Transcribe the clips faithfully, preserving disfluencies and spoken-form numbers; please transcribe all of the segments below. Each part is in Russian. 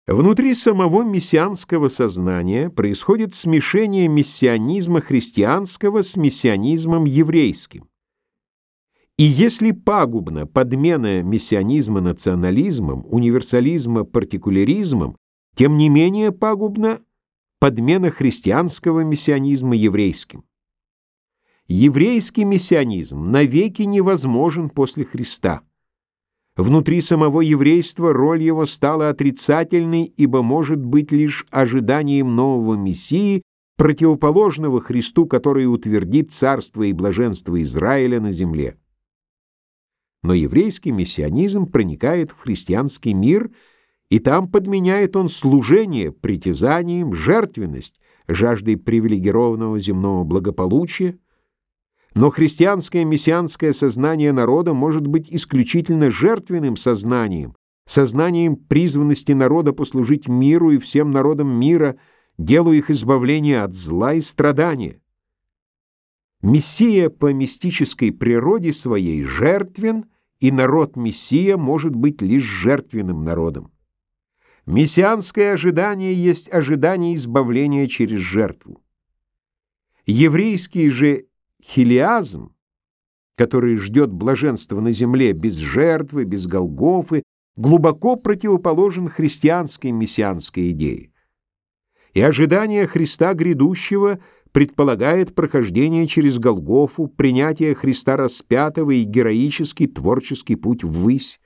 Внутри самого мессианского сознания происходит смешение мессианизма христианского с мессианизмом еврейским. И если пагубна подмена мессианизма национализмом, универсализма партикуляризмом, тем не менее пагубна подмена христианского мессианизма еврейским. Еврейский мессианизм навеки невозможен после Христа. Внутри самого еврейства роль его стала отрицательной, ибо может быть лишь ожиданием нового Мессии, противоположного Христу, который утвердит царство и блаженство Израиля на земле. Но еврейский мессианизм проникает в христианский мир, и там подменяет он служение притязанием, жертвенность жаждой привилегированного земного благополучия. Но христианское мессианское сознание народа может быть исключительно жертвенным сознанием, сознанием призванности народа послужить миру и всем народам мира, делу их избавления от зла и страдания. Мессия по мистической природе своей жертвен, и народ-мессия может быть лишь жертвенным народом. Мессианское ожидание есть ожидание избавления через жертву. Еврейский же хилиазм, который ждет блаженства на земле без жертвы, без Голгофы, глубоко противоположен христианской мессианской идее. И ожидание Христа грядущего предполагает прохождение через Голгофу, принятие Христа распятого и героический творческий путь ввысь.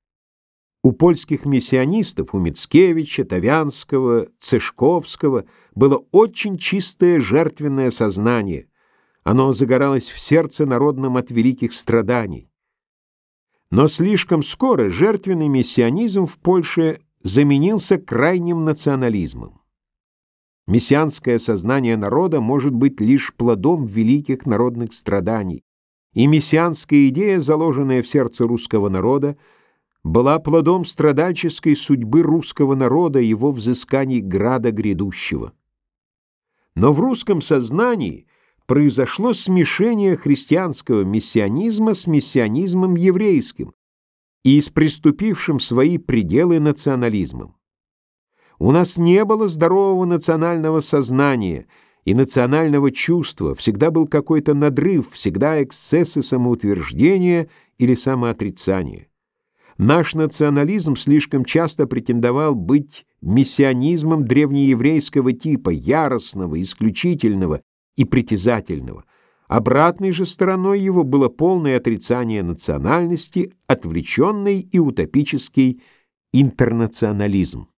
У польских мессианистов, у Мицкевича, Тавянского, Цешковского было очень чистое жертвенное сознание. Оно загоралось в сердце народном от великих страданий. Но слишком скоро жертвенный мессианизм в Польше заменился крайним национализмом. Мессианское сознание народа может быть лишь плодом великих народных страданий, и мессианская идея, заложенная в сердце русского народа, была плодом страдальческой судьбы русского народа, его взысканий града грядущего. Но в русском сознании произошло смешение христианского мессианизма с мессианизмом еврейским и с приступившим свои пределы национализмом. У нас не было здорового национального сознания и национального чувства, всегда был какой-то надрыв, всегда эксцессы самоутверждения или самоотрицания. Наш национализм слишком часто претендовал быть мессианизмом древнееврейского типа, яростного, исключительного и притязательного. Обратной же стороной его было полное отрицание национальности, отвлеченный и утопический интернационализм.